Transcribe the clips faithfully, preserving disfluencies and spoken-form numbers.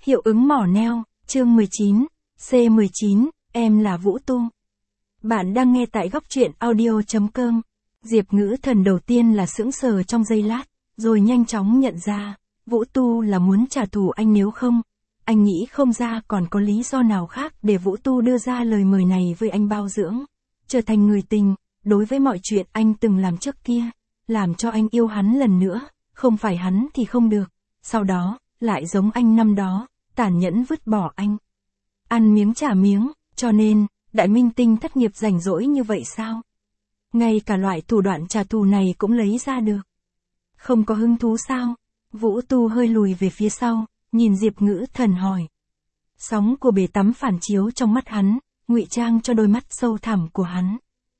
Hiệu ứng mỏ neo, chương mười chín, C mười chín, em là Vũ Tu. Bạn đang nghe tại góc truyện audio.com. Diệp Ngữ Thần đầu tiên là sững sờ trong giây lát, rồi nhanh chóng nhận ra, Vũ Tu là muốn trả thù anh, nếu không, anh nghĩ không ra còn có lý do nào khác để Vũ Tu đưa ra lời mời này với anh bao dưỡng, trở thành người tình, đối với mọi chuyện anh từng làm trước kia, làm cho anh yêu hắn lần nữa, không phải hắn thì không được, sau đó, lại giống anh năm đó, tàn nhẫn vứt bỏ anh. Ăn miếng trả miếng, cho nên, đại minh tinh thất nghiệp rảnh rỗi như vậy sao? Ngay cả loại thủ đoạn trả thù này cũng lấy ra được. Không có hứng thú sao? Vũ Tu hơi lùi về phía sau, nhìn Diệp Ngữ Thần hỏi. Sóng của bể tắm phản chiếu trong mắt hắn, ngụy trang cho đôi mắt sâu thẳm của hắn.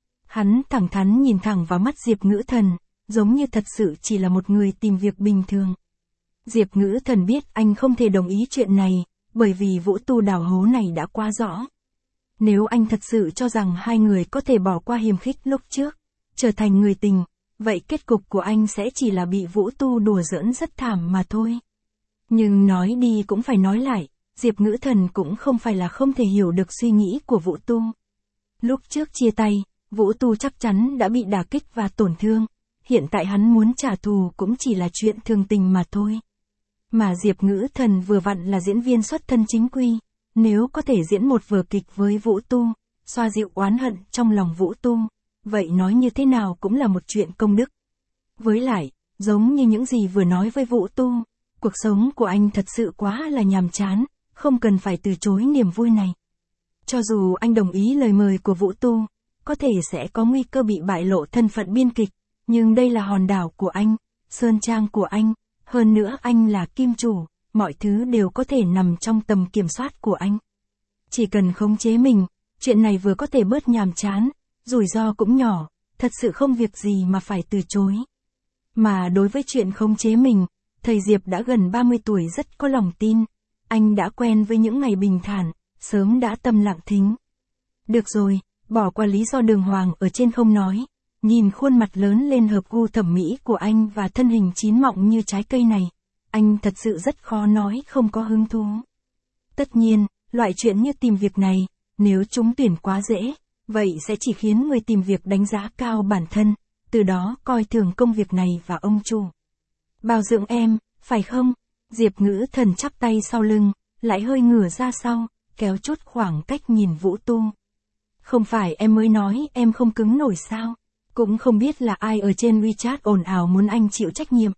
Hắn thẳng thắn nhìn thẳng vào mắt Diệp Ngữ Thần, giống như thật sự chỉ là một người tìm việc bình thường. Diệp Ngữ Thần biết anh không thể đồng ý chuyện này, bởi vì Vũ Tu đào hố này đã quá rõ. Nếu anh thật sự cho rằng hai người có thể bỏ qua hiềm khích lúc trước, trở thành người tình, vậy kết cục của anh sẽ chỉ là bị Vũ Tu đùa giỡn rất thảm mà thôi. Nhưng nói đi cũng phải nói lại, Diệp Ngữ Thần cũng không phải là không thể hiểu được suy nghĩ của Vũ Tu. Lúc trước chia tay, Vũ Tu chắc chắn đã bị đả kích và tổn thương, hiện tại hắn muốn trả thù cũng chỉ là chuyện thường tình mà thôi. Mà Diệp Ngữ Thần vừa vặn là diễn viên xuất thân chính quy, nếu có thể diễn một vở kịch với Vũ Tu, xoa dịu oán hận trong lòng Vũ Tu, vậy nói như thế nào cũng là một chuyện công đức. Với lại, giống như những gì vừa nói với Vũ Tu, cuộc sống của anh thật sự quá là nhàm chán, không cần phải từ chối niềm vui này. Cho dù anh đồng ý lời mời của Vũ Tu, có thể sẽ có nguy cơ bị bại lộ thân phận biên kịch, nhưng đây là hòn đảo của anh, sơn trang của anh, hơn nữa anh là kim chủ, mọi thứ đều có thể nằm trong tầm kiểm soát của anh. Chỉ cần khống chế mình, chuyện này vừa có thể bớt nhàm chán, rủi ro cũng nhỏ, thật sự không việc gì mà phải từ chối. Mà đối với chuyện khống chế mình, thầy Diệp đã gần ba mươi tuổi rất có lòng tin, anh đã quen với những ngày bình thản, sớm đã tâm lặng thính. Được rồi, bỏ qua lý do đường hoàng ở trên không nói, nhìn khuôn mặt lớn lên hợp gu thẩm mỹ của anh và thân hình chín mọng như trái cây này, anh thật sự rất khó nói không có hứng thú. Tất nhiên, loại chuyện như tìm việc này, nếu trúng tuyển quá dễ, vậy sẽ chỉ khiến người tìm việc đánh giá cao bản thân, từ đó coi thường công việc này và ông chủ. Bao dưỡng em, phải không? Diệp Ngữ Thần chắp tay sau lưng, lại hơi ngửa ra sau, kéo chút khoảng cách nhìn Vũ Tu. Không phải em mới nói em không cứng nổi sao? Cũng không biết là ai ở trên WeChat ồn ào muốn anh chịu trách nhiệm.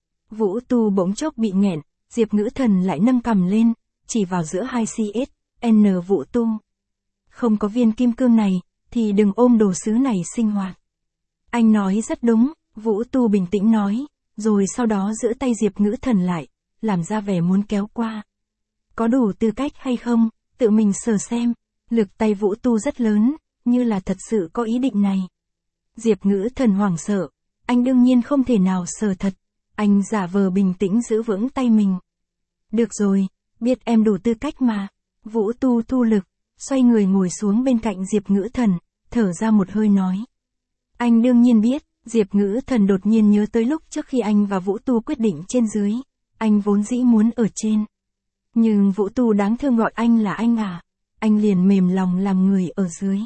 Vũ Tu bỗng chốc bị nghẹn, Diệp Ngữ Thần lại nâng cằm lên, chỉ vào giữa hai xê ét, N Vũ Tu. Không có viên kim cương này, thì đừng ôm đồ sứ này sinh hoạt. Anh nói rất đúng, Vũ Tu bình tĩnh nói, rồi sau đó giữ tay Diệp Ngữ Thần lại, làm ra vẻ muốn kéo qua. Có đủ tư cách hay không, tự mình sờ xem, lực tay Vũ Tu rất lớn, như là thật sự có ý định này. Diệp Ngữ Thần hoảng sợ, anh đương nhiên không thể nào sờ thật, anh giả vờ bình tĩnh giữ vững tay mình. Được rồi, biết em đủ tư cách mà. Vũ Tu thu lực, xoay người ngồi xuống bên cạnh Diệp Ngữ Thần, thở ra một hơi nói. Anh đương nhiên biết, Diệp Ngữ Thần đột nhiên nhớ tới lúc trước khi anh và Vũ Tu quyết định trên dưới, anh vốn dĩ muốn ở trên. Nhưng Vũ Tu đáng thương gọi anh là anh à, anh liền mềm lòng làm người ở dưới.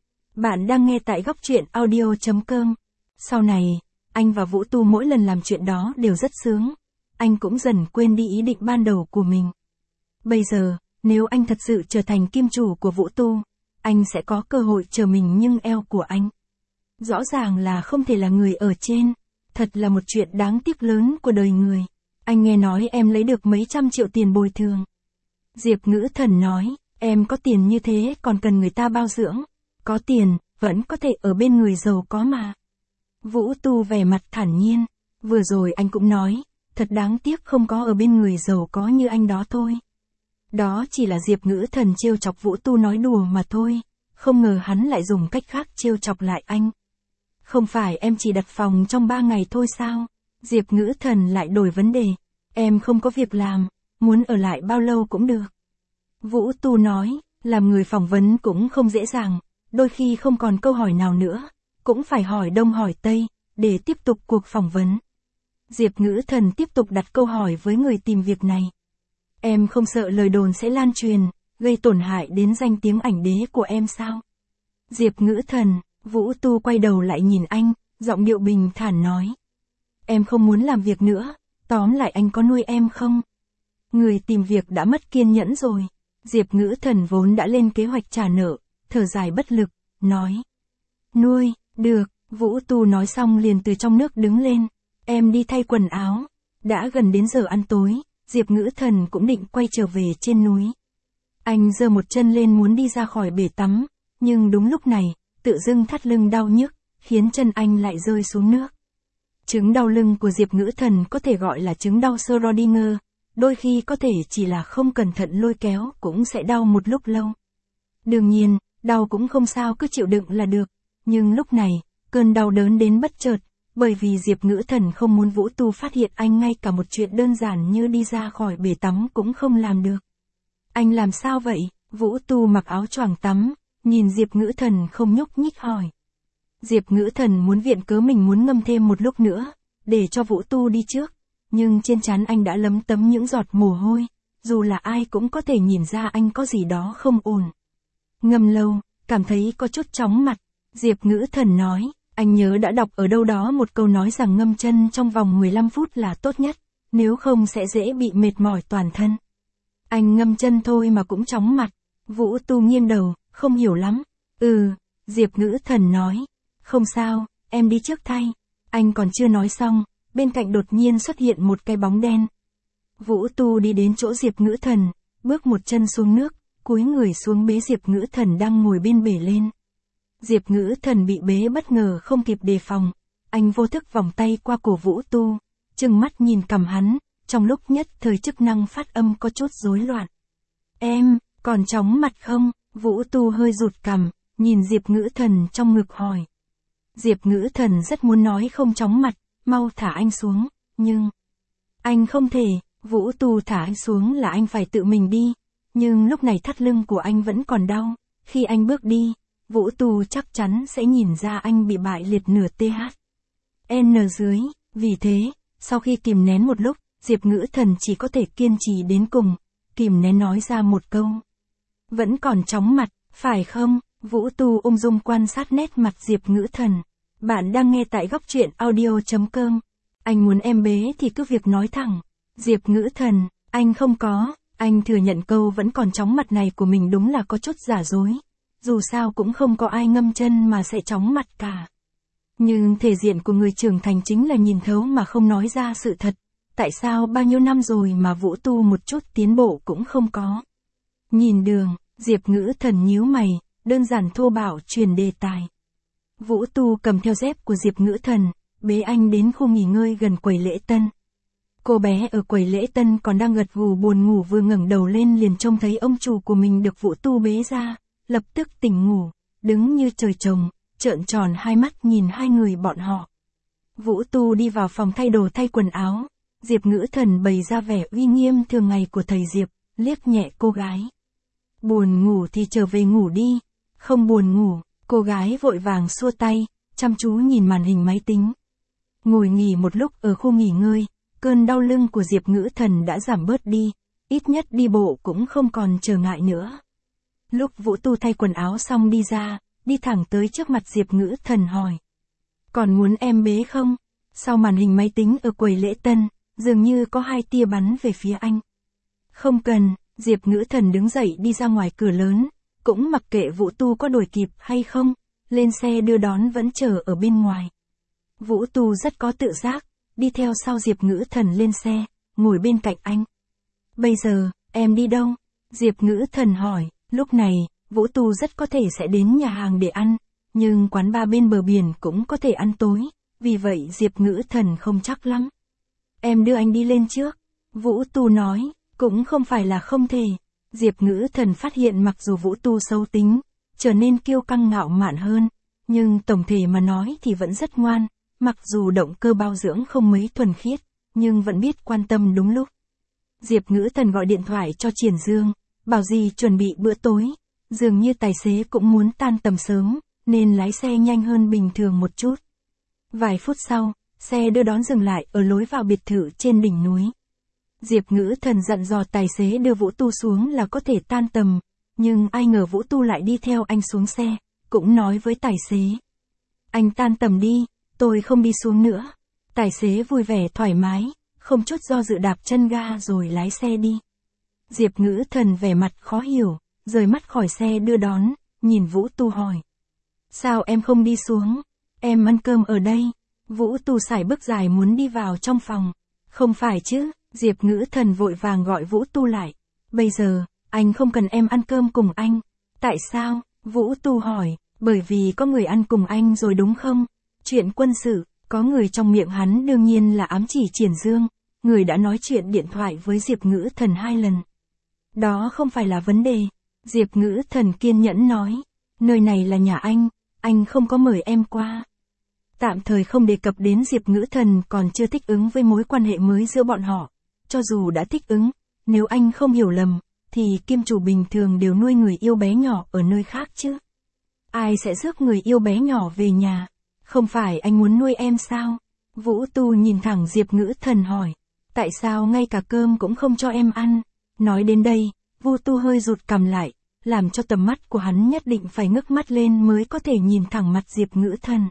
Bạn đang nghe tại góc truyện audio.com. Sau này, anh và Vũ Tu mỗi lần làm chuyện đó đều rất sướng. Anh cũng dần quên đi ý định ban đầu của mình. Bây giờ, nếu anh thật sự trở thành kim chủ của Vũ Tu, anh sẽ có cơ hội chờ mình nhưng eo của anh. Rõ ràng là không thể là người ở trên. Thật là một chuyện đáng tiếc lớn của đời người. Anh nghe nói em lấy được mấy trăm triệu tiền bồi thường. Diệp Ngữ Thần nói, em có tiền như thế còn cần người ta bao dưỡng. Có tiền, vẫn có thể ở bên người giàu có mà. Vũ Tu vẻ mặt thản nhiên, vừa rồi anh cũng nói, thật đáng tiếc không có ở bên người giàu có như anh đó thôi. Đó chỉ là Diệp Ngữ Thần trêu chọc Vũ Tu nói đùa mà thôi, không ngờ hắn lại dùng cách khác trêu chọc lại anh. Không phải em chỉ đặt phòng trong ba ngày thôi sao? Diệp Ngữ Thần lại đổi vấn đề, em không có việc làm, muốn ở lại bao lâu cũng được. Vũ Tu nói, làm người phỏng vấn cũng không dễ dàng, đôi khi không còn câu hỏi nào nữa, cũng phải hỏi đông hỏi tây, để tiếp tục cuộc phỏng vấn. Diệp Ngữ Thần tiếp tục đặt câu hỏi với người tìm việc này. Em không sợ lời đồn sẽ lan truyền, gây tổn hại đến danh tiếng ảnh đế của em sao? Diệp Ngữ Thần, Vũ Tu quay đầu lại nhìn anh, giọng điệu bình thản nói. Em không muốn làm việc nữa, tóm lại anh có nuôi em không? Người tìm việc đã mất kiên nhẫn rồi. Diệp Ngữ Thần vốn đã lên kế hoạch trả nợ, thở dài bất lực, nói. Nuôi, được, Vũ Tu nói xong liền từ trong nước đứng lên. Em đi thay quần áo. Đã gần đến giờ ăn tối, Diệp Ngữ Thần cũng định quay trở về trên núi. Anh giơ một chân lên muốn đi ra khỏi bể tắm, nhưng đúng lúc này, tự dưng thắt lưng đau nhức, khiến chân anh lại rơi xuống nước. Chứng đau lưng của Diệp Ngữ Thần có thể gọi là chứng đau Schrödinger, đôi khi có thể chỉ là không cẩn thận lôi kéo cũng sẽ đau một lúc lâu. Đương nhiên, đau cũng không sao, cứ chịu đựng là được, nhưng lúc này, cơn đau đớn đến bất chợt, bởi vì Diệp Ngữ Thần không muốn Vũ Tu phát hiện anh ngay cả một chuyện đơn giản như đi ra khỏi bể tắm cũng không làm được. Anh làm sao vậy? Vũ Tu mặc áo choàng tắm, nhìn Diệp Ngữ Thần không nhúc nhích hỏi. Diệp Ngữ Thần muốn viện cớ mình muốn ngâm thêm một lúc nữa, để cho Vũ Tu đi trước, nhưng trên trán anh đã lấm tấm những giọt mồ hôi, dù là ai cũng có thể nhìn ra anh có gì đó không ổn. Ngâm lâu, cảm thấy có chút chóng mặt, Diệp Ngữ Thần nói, anh nhớ đã đọc ở đâu đó một câu nói rằng ngâm chân trong vòng mười lăm phút là tốt nhất, nếu không sẽ dễ bị mệt mỏi toàn thân. Anh ngâm chân thôi mà cũng chóng mặt. Vũ Tu nghiêng đầu, không hiểu lắm. Ừ, Diệp Ngữ Thần nói. Không sao, em đi trước thay. Anh còn chưa nói xong, bên cạnh đột nhiên xuất hiện một cái bóng đen. Vũ Tu đi đến chỗ Diệp Ngữ Thần, bước một chân xuống nước, cúi người xuống bế Diệp Ngữ Thần đang ngồi bên bể lên. Diệp Ngữ Thần bị bế bất ngờ không kịp đề phòng. Anh vô thức vòng tay qua cổ Vũ Tu, trừng mắt nhìn cằm hắn, trong lúc nhất thời chức năng phát âm có chút rối loạn. Em, còn chóng mặt không? Vũ Tu hơi rụt cằm, nhìn Diệp Ngữ Thần trong ngực hỏi. Diệp Ngữ Thần rất muốn nói không chóng mặt, mau thả anh xuống, nhưng... Anh không thể, Vũ Tu thả anh xuống là anh phải tự mình đi, nhưng lúc này thắt lưng của anh vẫn còn đau, khi anh bước đi, Vũ Tu chắc chắn sẽ nhìn ra anh bị bại liệt nửa tê hát. N dưới, vì thế, sau khi kìm nén một lúc, Diệp Ngữ Thần chỉ có thể kiên trì đến cùng, kìm nén nói ra một câu. Vẫn còn chóng mặt, phải không? Vũ Tu ung dung quan sát nét mặt Diệp Ngữ Thần. Bạn đang nghe tại góc truyện audio chấm com. Anh muốn em bế thì cứ việc nói thẳng. Diệp Ngữ Thần, anh không có, anh thừa nhận câu vẫn còn chóng mặt này của mình đúng là có chút giả dối. Dù sao cũng không có ai ngâm chân mà sẽ chóng mặt cả. Nhưng thể diện của người trưởng thành chính là nhìn thấu mà không nói ra sự thật. Tại sao bao nhiêu năm rồi mà Vũ Tu một chút tiến bộ cũng không có? Nhìn đường, Diệp Ngữ Thần nhíu mày, đơn giản thô bạo truyền đề tài. Vũ Tu cầm theo dép của Diệp Ngữ Thần, bế anh đến khu nghỉ ngơi gần quầy lễ tân. Cô bé ở quầy lễ tân còn đang gật gù buồn ngủ, vừa ngẩng đầu lên liền trông thấy ông chủ của mình được Vũ Tu bế ra, lập tức tỉnh ngủ, đứng như trời trồng, trợn tròn hai mắt nhìn hai người bọn họ. Vũ Tu đi vào phòng thay đồ thay quần áo. Diệp Ngữ Thần bày ra vẻ uy nghiêm thường ngày của thầy Diệp, liếc nhẹ cô gái. Buồn ngủ thì trở về ngủ đi, không buồn ngủ, cô gái vội vàng xua tay, chăm chú nhìn màn hình máy tính. Ngồi nghỉ một lúc ở khu nghỉ ngơi, cơn đau lưng của Diệp Ngữ Thần đã giảm bớt đi, ít nhất đi bộ cũng không còn trở ngại nữa. Lúc Vũ Tu thay quần áo xong đi ra, đi thẳng tới trước mặt Diệp Ngữ Thần hỏi. Còn muốn em bế không? Sau màn hình máy tính ở quầy lễ tân, dường như có hai tia bắn về phía anh. Không cần, Diệp Ngữ Thần đứng dậy đi ra ngoài cửa lớn, cũng mặc kệ Vũ Tu có đuổi kịp hay không, lên xe đưa đón vẫn chờ ở bên ngoài. Vũ Tu rất có tự giác, đi theo sau Diệp Ngữ Thần lên xe, ngồi bên cạnh anh. Bây giờ, em đi đâu? Diệp Ngữ Thần hỏi, lúc này, Vũ Tu rất có thể sẽ đến nhà hàng để ăn, nhưng quán bar bên bờ biển cũng có thể ăn tối, vì vậy Diệp Ngữ Thần không chắc lắm. Em đưa anh đi lên trước. Vũ Tu nói, cũng không phải là không thể. Diệp Ngữ Thần phát hiện mặc dù Vũ Tu xấu tính, trở nên kiêu căng ngạo mạn hơn, nhưng tổng thể mà nói thì vẫn rất ngoan, mặc dù động cơ bao dưỡng không mấy thuần khiết, nhưng vẫn biết quan tâm đúng lúc. Diệp Ngữ Thần gọi điện thoại cho Triển Dương, bảo gì chuẩn bị bữa tối, dường như tài xế cũng muốn tan tầm sớm, nên lái xe nhanh hơn bình thường một chút. Vài phút sau, xe đưa đón dừng lại ở lối vào biệt thự trên đỉnh núi. Diệp Ngữ Thần dặn dò tài xế đưa Vũ Tu xuống là có thể tan tầm, nhưng ai ngờ Vũ Tu lại đi theo anh xuống xe, cũng nói với tài xế. Anh tan tầm đi, tôi không đi xuống nữa. Tài xế vui vẻ thoải mái, không chút do dự đạp chân ga rồi lái xe đi. Diệp Ngữ Thần vẻ mặt khó hiểu, rời mắt khỏi xe đưa đón, nhìn Vũ Tu hỏi. Sao em không đi xuống? Em ăn cơm ở đây. Vũ Tu sải bước dài muốn đi vào trong phòng. Không phải chứ, Diệp Ngữ Thần vội vàng gọi Vũ Tu lại. Bây giờ, anh không cần em ăn cơm cùng anh. Tại sao? Vũ Tu hỏi. Bởi vì có người ăn cùng anh rồi đúng không? Chuyện quân sự, có người trong miệng hắn đương nhiên là ám chỉ Triển Dương, người đã nói chuyện điện thoại với Diệp Ngữ Thần hai lần. Đó không phải là vấn đề. Diệp Ngữ Thần kiên nhẫn nói. Nơi này là nhà anh, anh không có mời em qua. Tạm thời không đề cập đến Diệp Ngữ Thần còn chưa thích ứng với mối quan hệ mới giữa bọn họ. Cho dù đã thích ứng, nếu anh không hiểu lầm, thì kim chủ bình thường đều nuôi người yêu bé nhỏ ở nơi khác chứ. Ai sẽ rước người yêu bé nhỏ về nhà? Không phải anh muốn nuôi em sao? Vũ Tu nhìn thẳng Diệp Ngữ Thần hỏi. Tại sao ngay cả cơm cũng không cho em ăn? Nói đến đây, Vũ Tu hơi rụt cằm lại, làm cho tầm mắt của hắn nhất định phải ngước mắt lên mới có thể nhìn thẳng mặt Diệp Ngữ Thần.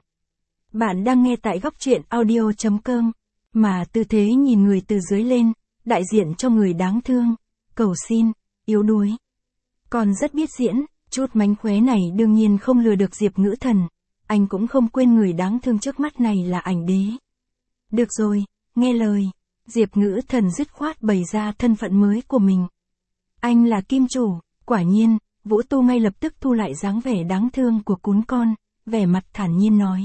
Bạn đang nghe tại góc truyện audio chấm com, mà tư thế nhìn người từ dưới lên, đại diện cho người đáng thương, cầu xin, yếu đuối. Còn rất biết diễn, chút mánh khóe này đương nhiên không lừa được Diệp Ngữ Thần, anh cũng không quên người đáng thương trước mắt này là ảnh đế. Được rồi, nghe lời, Diệp Ngữ Thần dứt khoát bày ra thân phận mới của mình. Anh là kim chủ, quả nhiên, Vũ Tu ngay lập tức thu lại dáng vẻ đáng thương của cún con, vẻ mặt thản nhiên nói.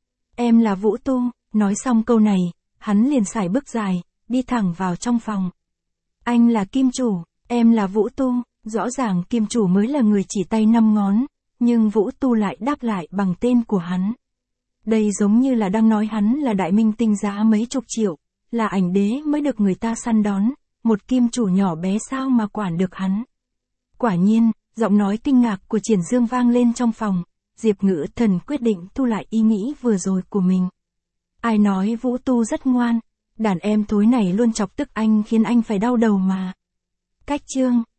Em là Vũ Tu, nói xong câu này, hắn liền sải bước dài, đi thẳng vào trong phòng. Anh là kim chủ, em là Vũ Tu, rõ ràng kim chủ mới là người chỉ tay năm ngón, nhưng Vũ Tu lại đáp lại bằng tên của hắn. Đây giống như là đang nói hắn là đại minh tinh giá mấy chục triệu, là ảnh đế mới được người ta săn đón, một kim chủ nhỏ bé sao mà quản được hắn. Quả nhiên, giọng nói kinh ngạc của Triển Dương vang lên trong phòng, Diệp Ngữ Thần quyết định thu lại ý nghĩ vừa rồi của mình. Ai nói Vũ Tu rất ngoan, đàn em thối này luôn chọc tức anh khiến anh phải đau đầu mà. Cách chương